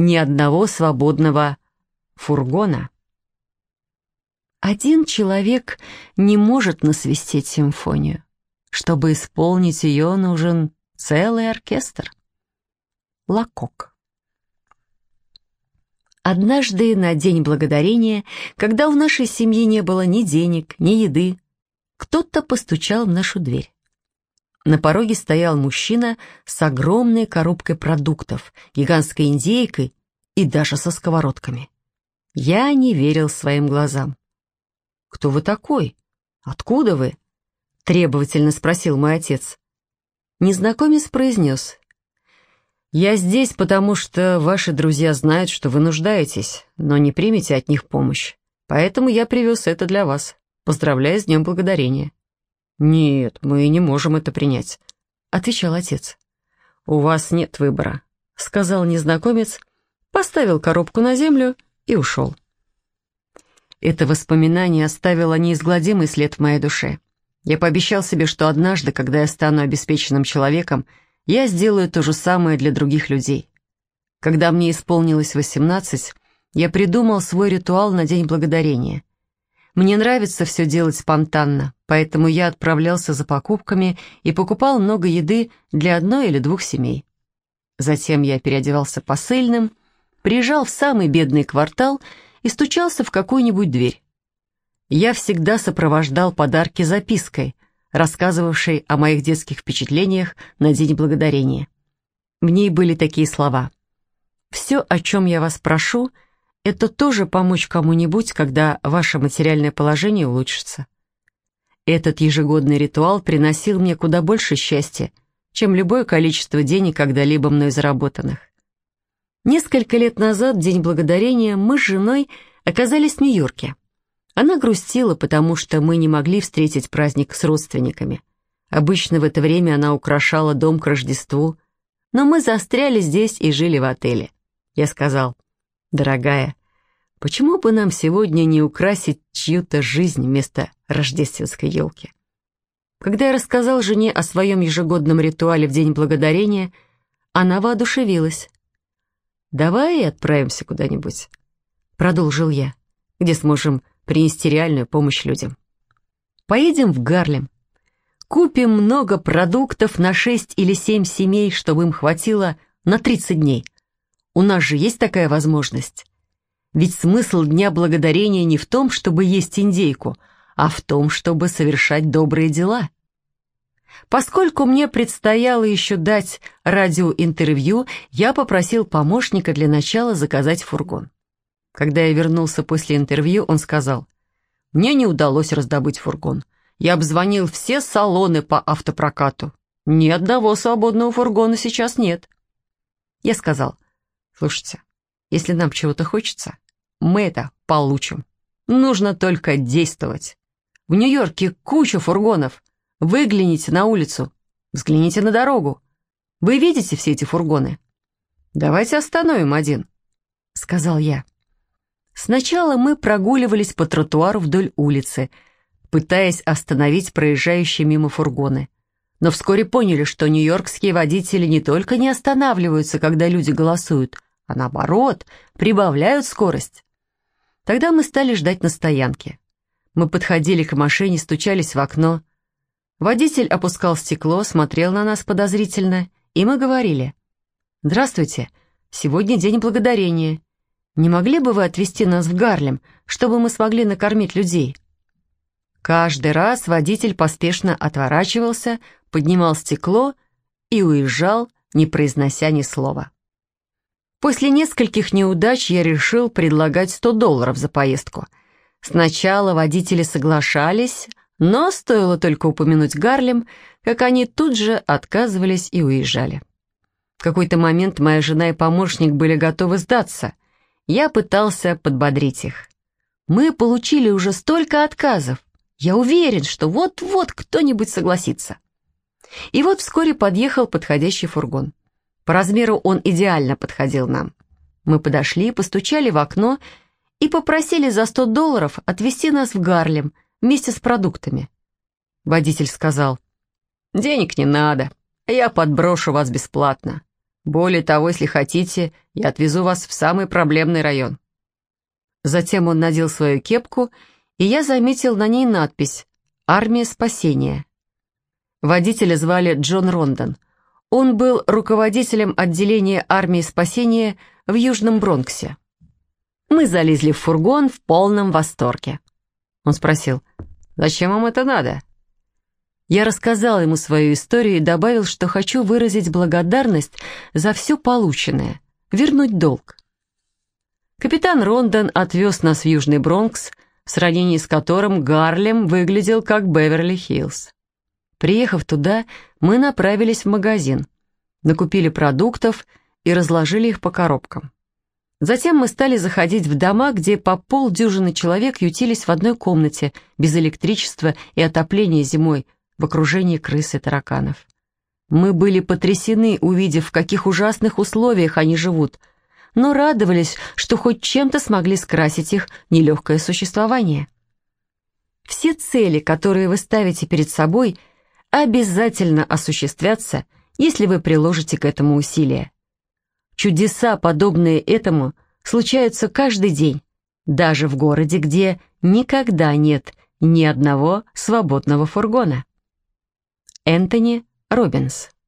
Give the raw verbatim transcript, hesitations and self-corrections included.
ни одного свободного фургона. Один человек не может насвистеть симфонию. Чтобы исполнить ее, нужен целый оркестр. Лакок. Однажды на День Благодарения, когда в нашей семье не было ни денег, ни еды, кто-то постучал в нашу дверь. На пороге стоял мужчина с огромной коробкой продуктов, гигантской индейкой и даже со сковородками. Я не верил своим глазам. «Кто вы такой? Откуда вы?» — требовательно спросил мой отец. Незнакомец произнес: «Я здесь, потому что ваши друзья знают, что вы нуждаетесь, но не примете от них помощь. Поэтому я привез это для вас. Поздравляю с Днем Благодарения». «Нет, мы не можем это принять», — отвечал отец. «У вас нет выбора», — сказал незнакомец, поставил коробку на землю и ушел. Это воспоминание оставило неизгладимый след в моей душе. Я пообещал себе, что однажды, когда я стану обеспеченным человеком, я сделаю то же самое для других людей. Когда мне исполнилось восемнадцать, я придумал свой ритуал на День Благодарения. Мне нравится все делать спонтанно, поэтому я отправлялся за покупками и покупал много еды для одной или двух семей. Затем я переодевался посыльным, приезжал в самый бедный квартал и стучался в какую-нибудь дверь. Я всегда сопровождал подарки запиской, рассказывавшей о моих детских впечатлениях на День Благодарения. В ней были такие слова: «Все, о чем я вас прошу, это тоже помочь кому-нибудь, когда ваше материальное положение улучшится». Этот ежегодный ритуал приносил мне куда больше счастья, чем любое количество денег, когда-либо мной заработанных. Несколько лет назад, в День Благодарения, мы с женой оказались в Нью-Йорке. Она грустила, потому что мы не могли встретить праздник с родственниками. Обычно в это время она украшала дом к Рождеству, но мы застряли здесь и жили в отеле. Я сказал: «Дорогая, почему бы нам сегодня не украсить чью-то жизнь вместо рождественской елки?» Когда я рассказал жене о своем ежегодном ритуале в День Благодарения, она воодушевилась. «Давай отправимся куда-нибудь», — продолжил я, «где сможем принести реальную помощь людям. Поедем в Гарлем, купим много продуктов на шесть или семь семей, чтобы им хватило на тридцать дней. У нас же есть такая возможность. Ведь смысл Дня Благодарения не в том, чтобы есть индейку, а в том, чтобы совершать добрые дела». Поскольку мне предстояло еще дать радиоинтервью, я попросил помощника для начала заказать фургон. Когда я вернулся после интервью, он сказал: «Мне не удалось раздобыть фургон. Я обзвонил все салоны по автопрокату. Ни одного свободного фургона сейчас нет». Я сказал: «Слушайте, если нам чего-то хочется, мы это получим. Нужно только действовать. В Нью-Йорке куча фургонов. Выгляните на улицу, взгляните на дорогу. Вы видите все эти фургоны? Давайте остановим один», — сказал я. Сначала мы прогуливались по тротуару вдоль улицы, пытаясь остановить проезжающие мимо фургоны. Но вскоре поняли, что нью-йоркские водители не только не останавливаются, когда люди голосуют, а наоборот, прибавляют скорость. Тогда мы стали ждать на стоянке. Мы подходили к машине, стучались в окно. Водитель опускал стекло, смотрел на нас подозрительно, и мы говорили: «Здравствуйте, сегодня День Благодарения. Не могли бы вы отвезти нас в Гарлем, чтобы мы смогли накормить людей?» Каждый раз водитель поспешно отворачивался, поднимал стекло и уезжал, не произнося ни слова. После нескольких неудач я решил предлагать сто долларов за поездку. Сначала водители соглашались, но стоило только упомянуть Гарлем, как они тут же отказывались и уезжали. В какой-то момент моя жена и помощник были готовы сдаться. Я пытался подбодрить их. «Мы получили уже столько отказов. Я уверен, что вот-вот кто-нибудь согласится». И вот вскоре подъехал подходящий фургон. По размеру он идеально подходил нам. Мы подошли, постучали в окно и попросили за сто долларов отвезти нас в Гарлем вместе с продуктами. Водитель сказал: «Денег не надо, я подброшу вас бесплатно. Более того, если хотите, я отвезу вас в самый проблемный район». Затем он надел свою кепку, и я заметил на ней надпись «Армия спасения». Водителя звали Джон Рондон. Он был руководителем отделения армии спасения в Южном Бронксе. Мы залезли в фургон в полном восторге. Он спросил: «Зачем вам это надо?» Я рассказал ему свою историю и добавил, что хочу выразить благодарность за все полученное, вернуть долг. Капитан Рондон отвез нас в Южный Бронкс, в сравнении с которым Гарлем выглядел как Беверли-Хиллз. Приехав туда, мы направились в магазин, накупили продуктов и разложили их по коробкам. Затем мы стали заходить в дома, где по полдюжины человек ютились в одной комнате, без электричества и отопления зимой, в окружении крыс и тараканов. Мы были потрясены, увидев, в каких ужасных условиях они живут, но радовались, что хоть чем-то смогли скрасить их нелегкое существование. Все цели, которые вы ставите перед собой, обязательно осуществятся, если вы приложите к этому усилия. Чудеса, подобные этому, случаются каждый день, даже в городе, где никогда нет ни одного свободного фургона. Энтони Роббинс.